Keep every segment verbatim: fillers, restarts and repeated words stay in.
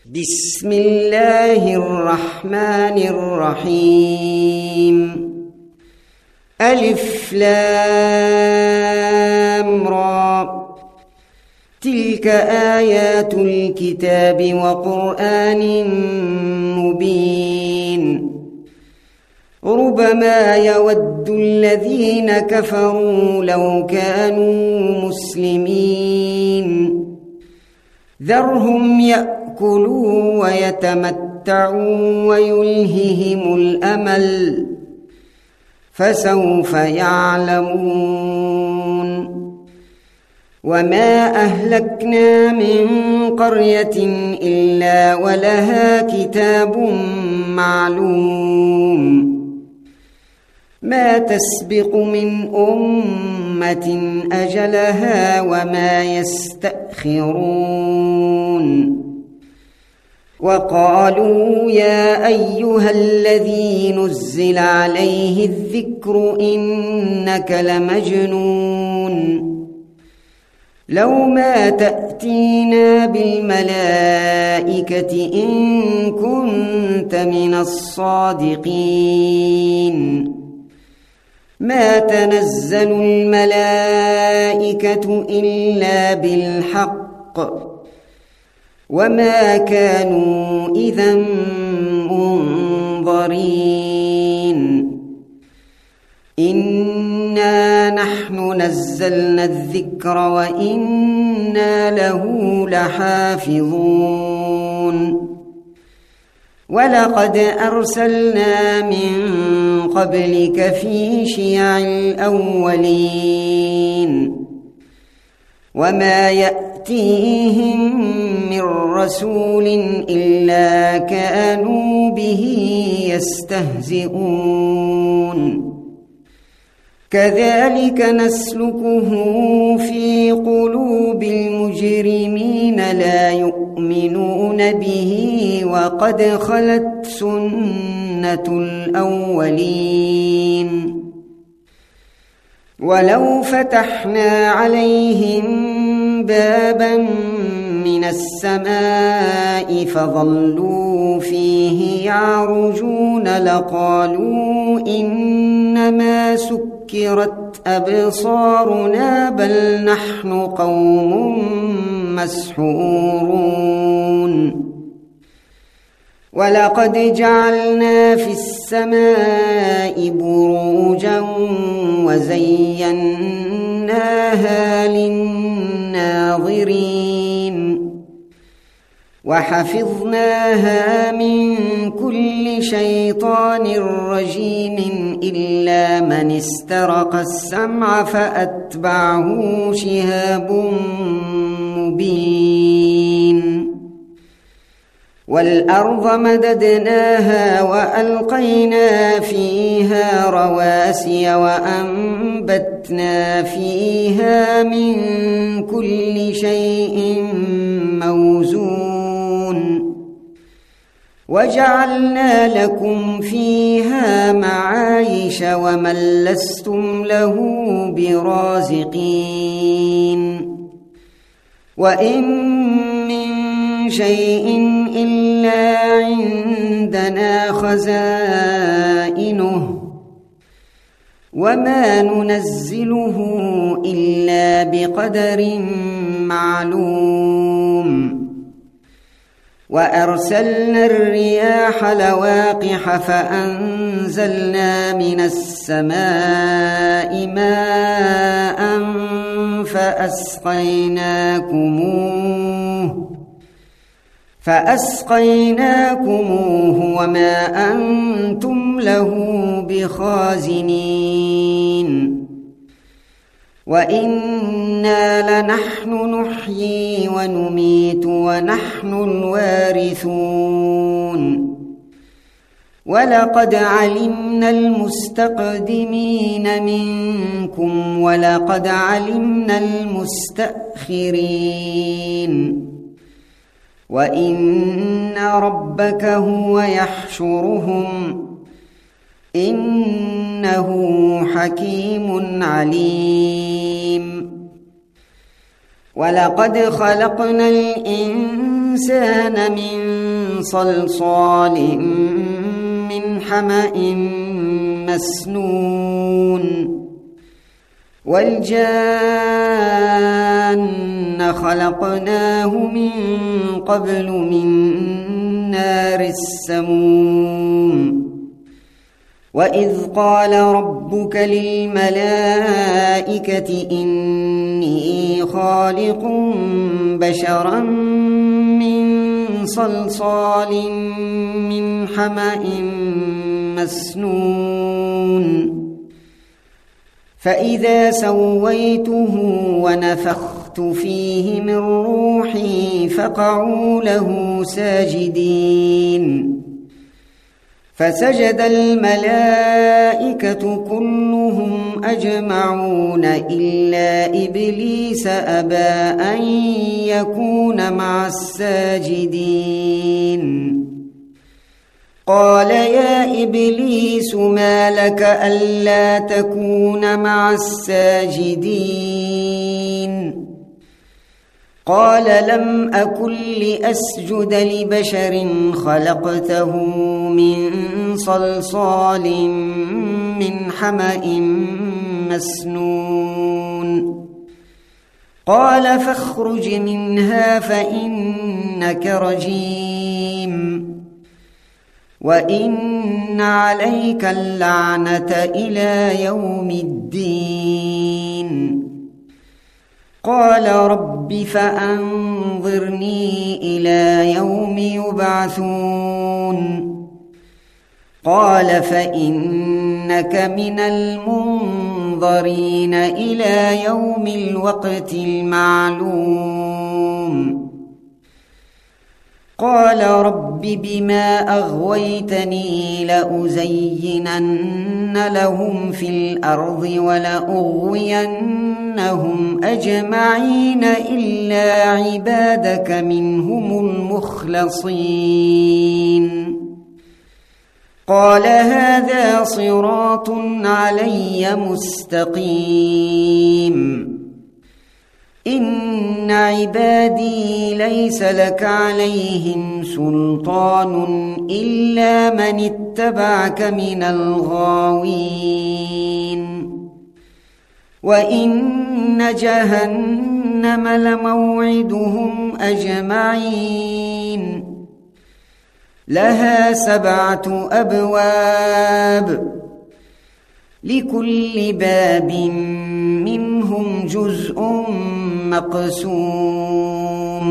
بسم الله الرحمن الرحيم. ألف لام را، تلك آيات الكتاب وقرآن مبين. ربما يود الذين كفروا لو كانوا مسلمين، ذرهم يأكلوا ويتمتعوا ويلههم الأمل، فسوف يعلمون. وما أهلكنا من قرية إلا ولها كتاب معلوم، ما تسبق من أمة أجلها وما يستأخرون. وقالوا يا أيها الذي نزل عليه الذكر إنك لمجنون، لو ما تأتينا بالملائكة إن كنت من الصادقين. ما تنزل الملائكة إلا بالحق، وما كانوا إذا منظرين. إنا نحن نزلنا الذكر وإنا له لحافظون. ولقد أرسلنا من قبلك في شيع الأولين، وما يأتيهم من رسول إلا كانوا به يستهزئون. كذلك نسلكه في قلوب المجرمين، لا يؤمنون به وقد خلت سنة الأولين. ولو فتحنا عليهم بابا من السماء فظلوا فيه يعرجون لقالوا إنما سكرت أبصارنا بل نحن قوم مسحورون. ولقد جعلنا في السماء بروجا وزيناها للناظرين، وحفظناها من كل شيطان رجيم إلا من استرق السمع فأتبعه شهاب مبين. والأرض مددناها وألقينا فيها رواسي وأنبتنا فيها من كل شيء موزون، وجعلنا لكم فيها معايش ومن لستم له برازقين. وإن من شيء إلا عندنا خزائنه، وما ننزله إلا بقدر معلوم. وأرسلنا الرياح لواقح فأنزلنا من السماء ماء فأسقيناكموه فأسقيناكموه وما أنتم له بخازنين. وإنا لنحن نحيي ونميت ونحن الوارثون. ولقد علمنا المستقدمين منكم ولقد علمنا المستأخرين. وإن ربك هو يحشرهم إنه حكيم عليم. ولقد خلقنا الإنسان الإنسان من صلصال من حمأ مسنون والجان خلقناه من قبل من نار السموم وإذ قال ربك للملائكة إني خالق بشرا من صلصال من حمأ مسنون فإذا سويته ونفخت فيه من روحي فقعوا له ساجدين فسجد الملائكة كلهم أجمعون إلا إبليس أبى أن يكون مع الساجدين قال يا إبليس ما لك ألا تكون مع الساجدين قال لم أكن لأسجد لبشر خلقته من صلصال من حمأ مسنون قال فاخرج منها فإنك رجيم وإن عليك اللعنة إلى يوم الدين قال رب فأنظرني إلى يوم يبعثون قال فإنك من المنظرين إلى يوم الوقت المعلوم قال رب بما أغويتني لأزينن لهم في الأرض ولأغوينهم أجمعين إلا عبادك منهم المخلصين قال هذا صراط علي مستقيم إن عبادي ليس لك عليهم سلطان إلا من اتبعك من الغاوين وإن جهنم لموعدهم أجمعين لها سبعة أبواب لكل باب منهم جزء مقسوم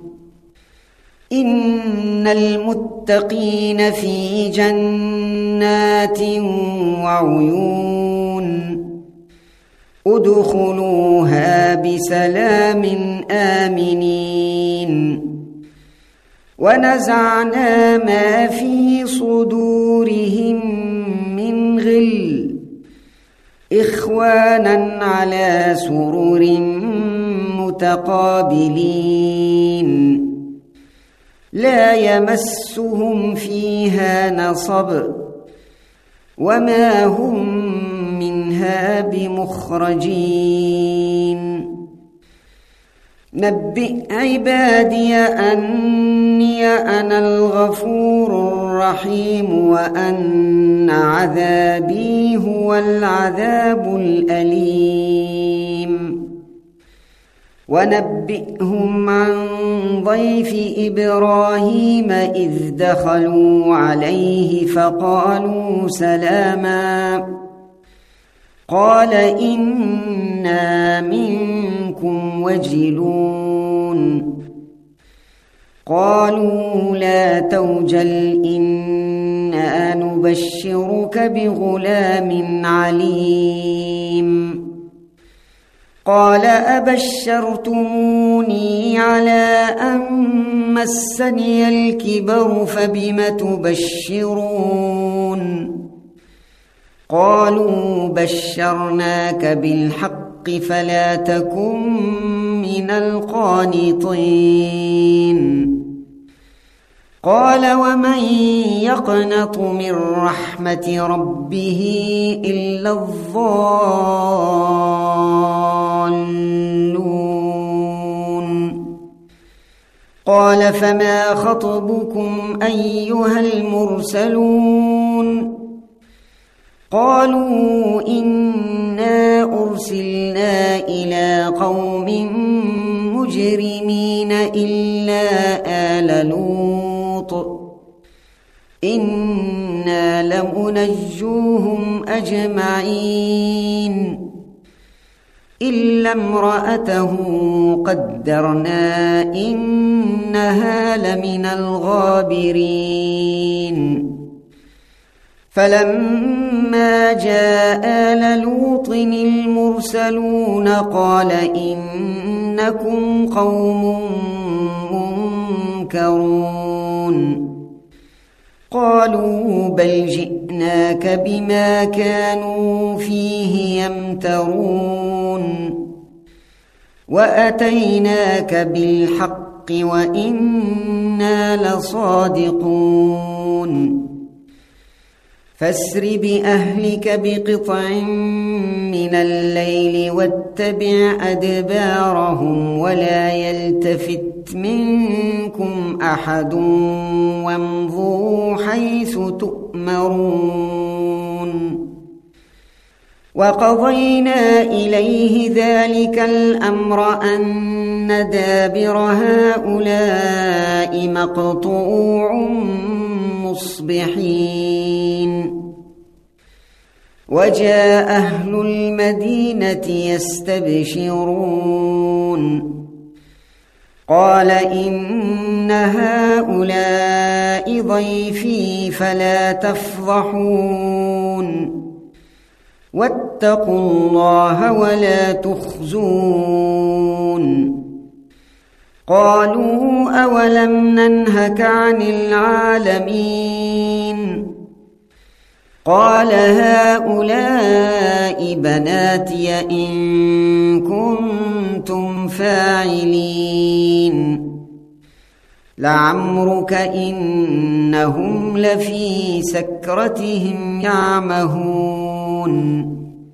إن المتقين في جنات وعيون ادخلوها بسلام آمنين ونزعنا ما في صدورهم من غل إخوانا على سرر متقابلين لا يمسهم فيها نصب وما هم منها بمخرجين نبئ عبادي أني أنا الغفور الرحيم وأن عذابي هو العذاب الأليم ونبئهم عن ضيف إبراهيم إذ دخلوا عليه فقالوا سلاما قال إنا منكم وجلون قالوا لا توجل إنا نبشرك بغلام عليم قال أبشرتموني على أن مسني الكبر فبم تبشرون قالوا بشرناك بالحق فلا تكن من القانطين قال ومن يقنط من رحمة ربه إلا الضالون قال فما خطبكم أيها المرسلون قالوا إنا أرسلنا إلى قوم مجرمين إلا آل لوط إنا لمنجوهم أجمعين إلا امرأته قدرنا إنها لمن الغابرين فلما جاء آل لوط المرسلون قال إنكم قوم منكرون قالوا بل جئناك بما كانوا فيه يمترون وأتيناك بالحق وإنا لصادقون فاسر بأهلك بقطع من الليل واتبع أدبارهم ولا يلتفت منكم أحد وامضوا حيث تؤمرون وقضينا إليه ذلك الأمر أن دابر هؤلاء مقطوع مصبحين وجاء أهل المدينة يستبشرون قال إن هؤلاء ضيفي فلا تفضحون واتقوا الله ولا تخزون قالوا أولم ننهك عن العالمين قال هؤلاء بناتي إن كنتم فاعلين لعمرك إنهم لفي سكرتهم يعمهون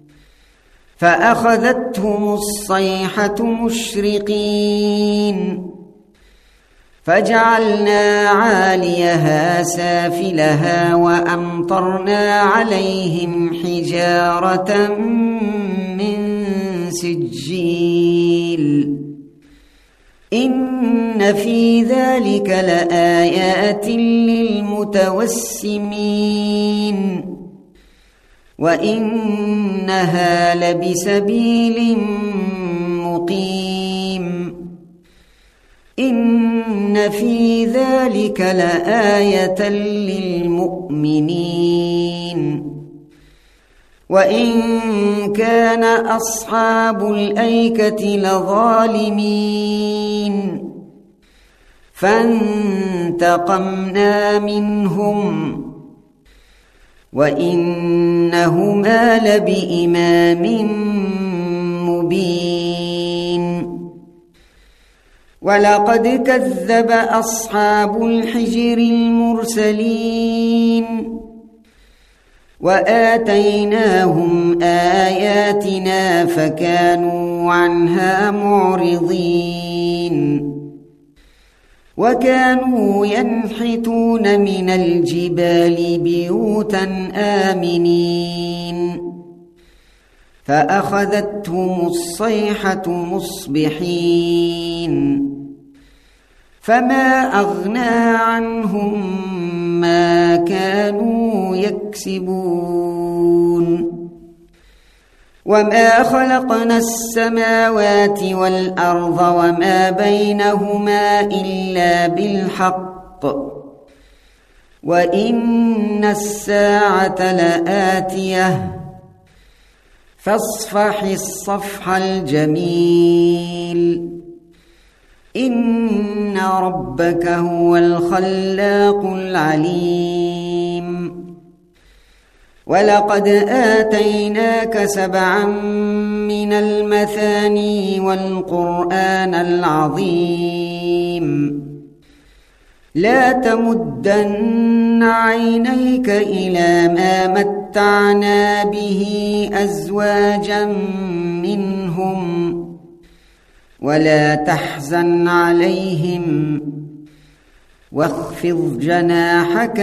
فأخذتهم الصيحة مشرقين فجعلنا عاليها سافلها وأمطرنا عليهم حجارة من سجيل إن في ذلك لآيات للمتوسمين وإنها لبسبيل مقيم إن في ذلك لآية للمؤمنين وإن كان أصحاب الأيكة لظالمين فانتقمنا منهم وإنهما لبإمام مبين ولقد كذب أصحاب الحجر المرسلين وآتيناهم آياتنا فكانوا عنها معرضين وكانوا ينحتون من الجبال بيوتا آمنين فأخذتهم الصيحة مصبحين فما أغنى عنهم ما كانوا يكسبون وما خلقنا السماوات والأرض وما بينهما إلا بالحق وإن الساعة لآتية فاصفح الصفح الجميل إن ربك هو الخلاق العليم ولقد آتيناك سبعا من المثاني والقرآن العظيم لا تمدن عينيك إلى ما متعنا به أزواجا منهم ولا تحزن عليهم واخفض جناحك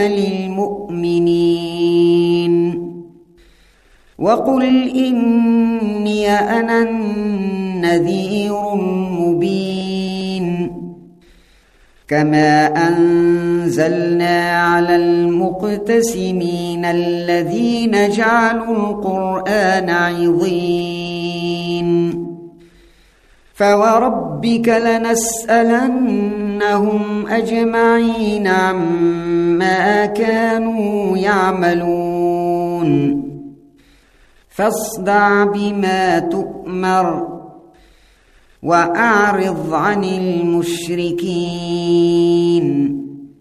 للمؤمنين وقل إني أنا النذير المبين كما أنزلنا على المقتسمين الذين جعلوا القرآن عضين فوربك لنسألنهم أجمعين عما كانوا يعملون فاصدع بما تؤمر وأعرض عن المشركين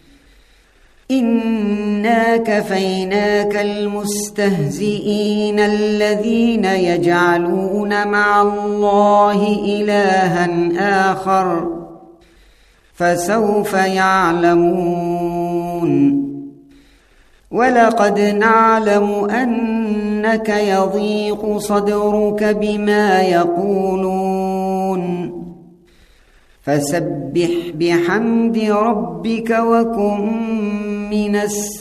إنا كفيناك المستهزئين الذين يجعلون مع الله إلها آخر فسوف يعلمون ولقد نعلم أنك يضيق صدرك بما يقولون فسبح بحمد ربك وكن من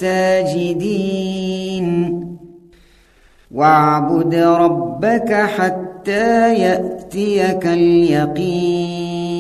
الساجدين واعبد ربك حتى يأتيك اليقين